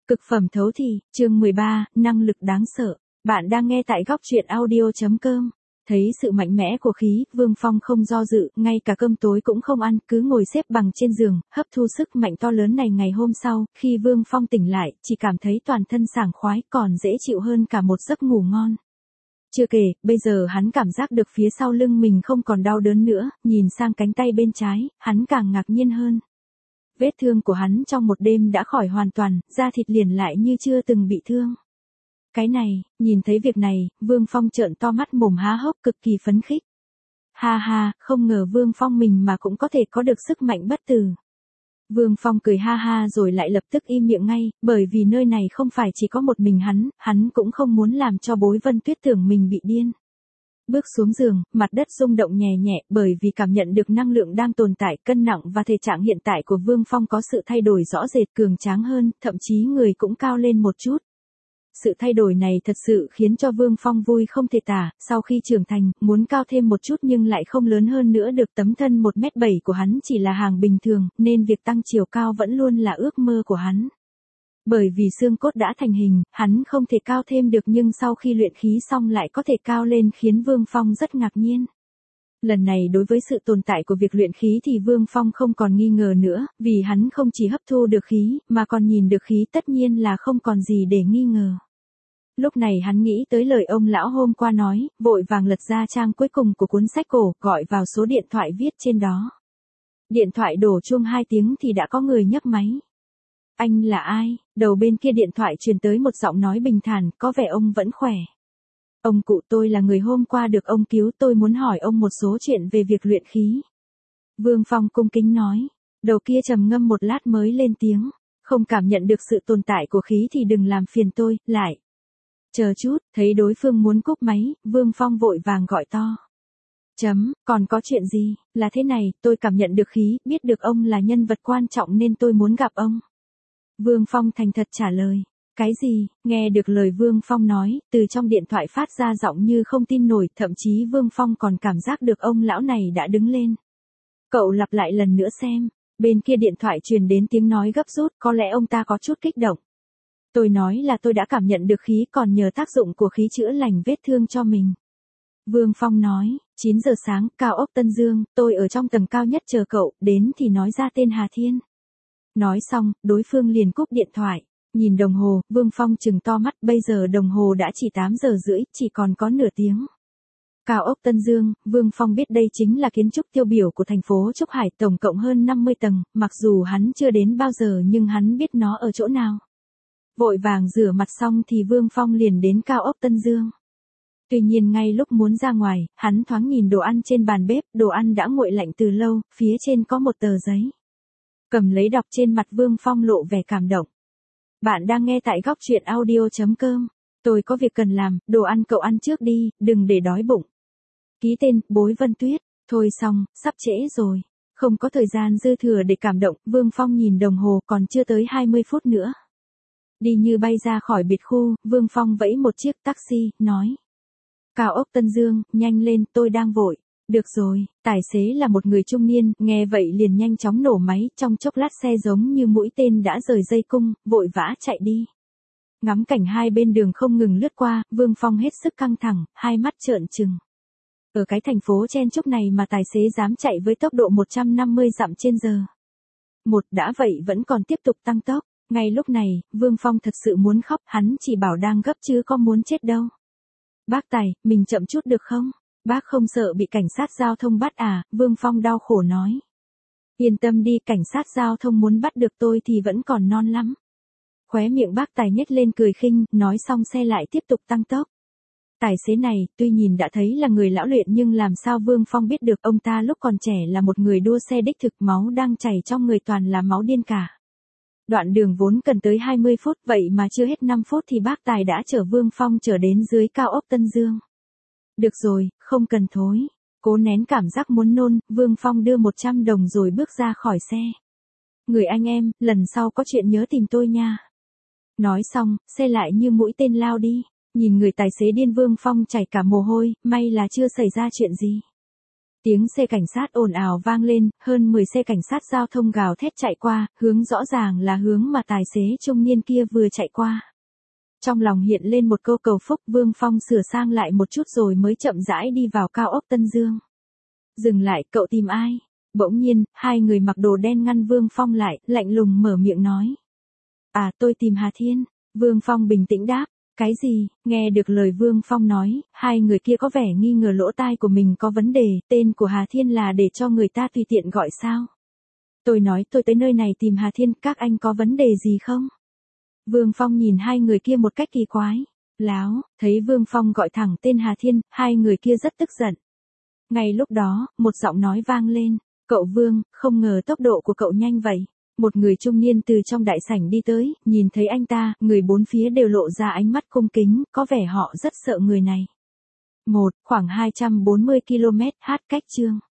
Cực phẩm thấu thị, chương 13, năng lực đáng sợ. Bạn đang nghe tại góc truyện audio.com. Thấy sự mạnh mẽ của khí, Vương Phong không do dự, ngay cả cơm tối cũng không ăn, cứ ngồi xếp bằng trên giường, hấp thu sức mạnh to lớn này. Ngày hôm sau, khi Vương Phong tỉnh lại, chỉ cảm thấy toàn thân sảng khoái, còn dễ chịu hơn cả một giấc ngủ ngon. Chưa kể, bây giờ hắn cảm giác được phía sau lưng mình không còn đau đớn nữa, nhìn sang cánh tay bên trái, hắn càng ngạc nhiên hơn. Vết thương của hắn trong một đêm đã khỏi hoàn toàn, da thịt liền lại như chưa từng bị thương. Cái này, nhìn thấy việc này, Vương Phong trợn to mắt mồm há hốc cực kỳ phấn khích. Ha ha, không ngờ Vương Phong mình mà cũng có thể có được sức mạnh bất tử. Vương Phong cười ha ha rồi lại lập tức im miệng ngay, bởi vì nơi này không phải chỉ có một mình hắn cũng không muốn làm cho Bối Vân Tuyết tưởng mình bị điên. Bước xuống giường, mặt đất rung động nhẹ nhẹ bởi vì cảm nhận được năng lượng đang tồn tại, cân nặng và thể trạng hiện tại của Vương Phong có sự thay đổi rõ rệt, cường tráng hơn, thậm chí người cũng cao lên một chút. Sự thay đổi này thật sự khiến cho Vương Phong vui không thể tả, sau khi trưởng thành, muốn cao thêm một chút nhưng lại không lớn hơn nữa được. Tấm thân 1m7 của hắn chỉ là hàng bình thường, nên việc tăng chiều cao vẫn luôn là ước mơ của hắn. Bởi vì xương cốt đã thành hình, hắn không thể cao thêm được nhưng sau khi luyện khí xong lại có thể cao lên khiến Vương Phong rất ngạc nhiên. Lần này đối với sự tồn tại của việc luyện khí thì Vương Phong không còn nghi ngờ nữa, vì hắn không chỉ hấp thu được khí, mà còn nhìn được khí, tất nhiên là không còn gì để nghi ngờ. Lúc này hắn nghĩ tới lời ông lão hôm qua nói, vội vàng lật ra trang cuối cùng của cuốn sách cổ, gọi vào số điện thoại viết trên đó. Điện thoại đổ chuông 2 tiếng thì đã có người nhấc máy. Anh là ai? Đầu bên kia điện thoại truyền tới một giọng nói bình thản, có vẻ ông vẫn khỏe. Ông cụ, tôi là người hôm qua được ông cứu, tôi muốn hỏi ông một số chuyện về việc luyện khí. Vương Phong cung kính nói. Đầu kia trầm ngâm một lát mới lên tiếng. Không cảm nhận được sự tồn tại của khí thì đừng làm phiền tôi, lại. Chờ chút, thấy đối phương muốn cúp máy, Vương Phong vội vàng gọi to. Còn có chuyện gì? Là thế này, tôi cảm nhận được khí, biết được ông là nhân vật quan trọng nên tôi muốn gặp ông. Vương Phong thành thật trả lời. Cái gì? Nghe được lời Vương Phong nói, từ trong điện thoại phát ra giọng như không tin nổi, thậm chí Vương Phong còn cảm giác được ông lão này đã đứng lên. Cậu lặp lại lần nữa xem. Bên kia điện thoại truyền đến tiếng nói gấp rút, có lẽ ông ta có chút kích động. Tôi nói là tôi đã cảm nhận được khí, còn nhờ tác dụng của khí chữa lành vết thương cho mình. Vương Phong nói, 9 giờ sáng, cao ốc Tân Dương, tôi ở trong tầng cao nhất chờ cậu, đến thì nói ra tên Hà Thiên. Nói xong, đối phương liền cúp điện thoại. Nhìn đồng hồ, Vương Phong trừng to mắt, bây giờ đồng hồ đã chỉ 8 giờ rưỡi, chỉ còn có nửa tiếng. Cao ốc Tân Dương, Vương Phong biết đây chính là kiến trúc tiêu biểu của thành phố Trúc Hải, tổng cộng hơn 50 tầng, mặc dù hắn chưa đến bao giờ nhưng hắn biết nó ở chỗ nào. Vội vàng rửa mặt xong thì Vương Phong liền đến cao ốc Tân Dương. Tuy nhiên ngay lúc muốn ra ngoài, hắn thoáng nhìn đồ ăn trên bàn bếp, đồ ăn đã nguội lạnh từ lâu, phía trên có một tờ giấy. Cầm lấy đọc, trên mặt Vương Phong lộ vẻ cảm động. Bạn đang nghe tại góc truyện audio.com. Tôi có việc cần làm, đồ ăn cậu ăn trước đi, đừng để đói bụng. Ký tên, Bối Vân Tuyết. Thôi xong, sắp trễ rồi. Không có thời gian dư thừa để cảm động, Vương Phong nhìn đồng hồ, còn chưa tới 20 phút nữa. Đi như bay ra khỏi biệt khu, Vương Phong vẫy một chiếc taxi, nói. Cao ốc Tân Dương, nhanh lên, tôi đang vội. Được rồi, tài xế là một người trung niên, nghe vậy liền nhanh chóng nổ máy, trong chốc lát xe giống như mũi tên đã rời dây cung, vội vã chạy đi. Ngắm cảnh hai bên đường không ngừng lướt qua, Vương Phong hết sức căng thẳng, hai mắt trợn trừng. Ở cái thành phố chen chúc này mà tài xế dám chạy với tốc độ 150 dặm trên giờ. Đã vậy vẫn còn tiếp tục tăng tốc. Ngay lúc này, Vương Phong thật sự muốn khóc, hắn chỉ bảo đang gấp chứ có muốn chết đâu. Bác Tài, mình chậm chút được không? Bác không sợ bị cảnh sát giao thông bắt à? Vương Phong đau khổ nói. Yên tâm đi, cảnh sát giao thông muốn bắt được tôi thì vẫn còn non lắm. Khóe miệng bác Tài nhếch lên cười khinh, nói xong xe lại tiếp tục tăng tốc. Tài xế này, tuy nhìn đã thấy là người lão luyện nhưng làm sao Vương Phong biết được ông ta lúc còn trẻ là một người đua xe đích thực, máu đang chảy trong người toàn là máu điên cả. Đoạn đường vốn cần tới 20 phút, vậy mà chưa hết 5 phút thì bác Tài đã chở Vương Phong trở đến dưới cao ốc Tân Dương. Được rồi, không cần thối. Cố nén cảm giác muốn nôn, Vương Phong đưa 100 đồng rồi bước ra khỏi xe. Người anh em, lần sau có chuyện nhớ tìm tôi nha. Nói xong, xe lại như mũi tên lao đi. Nhìn người tài xế điên, Vương Phong chảy cả mồ hôi, may là chưa xảy ra chuyện gì. Tiếng xe cảnh sát ồn ào vang lên, hơn 10 xe cảnh sát giao thông gào thét chạy qua, hướng rõ ràng là hướng mà tài xế trung niên kia vừa chạy qua. Trong lòng hiện lên một câu cầu phúc, Vương Phong sửa sang lại một chút rồi mới chậm rãi đi vào cao ốc Tân Dương. Dừng lại, cậu tìm ai? Bỗng nhiên, hai người mặc đồ đen ngăn Vương Phong lại, lạnh lùng mở miệng nói. À, tôi tìm Hà Thiên. Vương Phong bình tĩnh đáp. Cái gì? Nghe được lời Vương Phong nói, hai người kia có vẻ nghi ngờ lỗ tai của mình có vấn đề, tên của Hà Thiên là để cho người ta tùy tiện gọi sao? Tôi nói tôi tới nơi này tìm Hà Thiên, các anh có vấn đề gì không? Vương Phong nhìn hai người kia một cách kỳ quái. Láo, thấy Vương Phong gọi thẳng tên Hà Thiên, hai người kia rất tức giận. Ngay lúc đó, một giọng nói vang lên. Cậu Vương, không ngờ tốc độ của cậu nhanh vậy. Một người trung niên từ trong đại sảnh đi tới, nhìn thấy anh ta, người bốn phía đều lộ ra ánh mắt cung kính, có vẻ họ rất sợ người này. Khoảng 240 km, hát cách chương.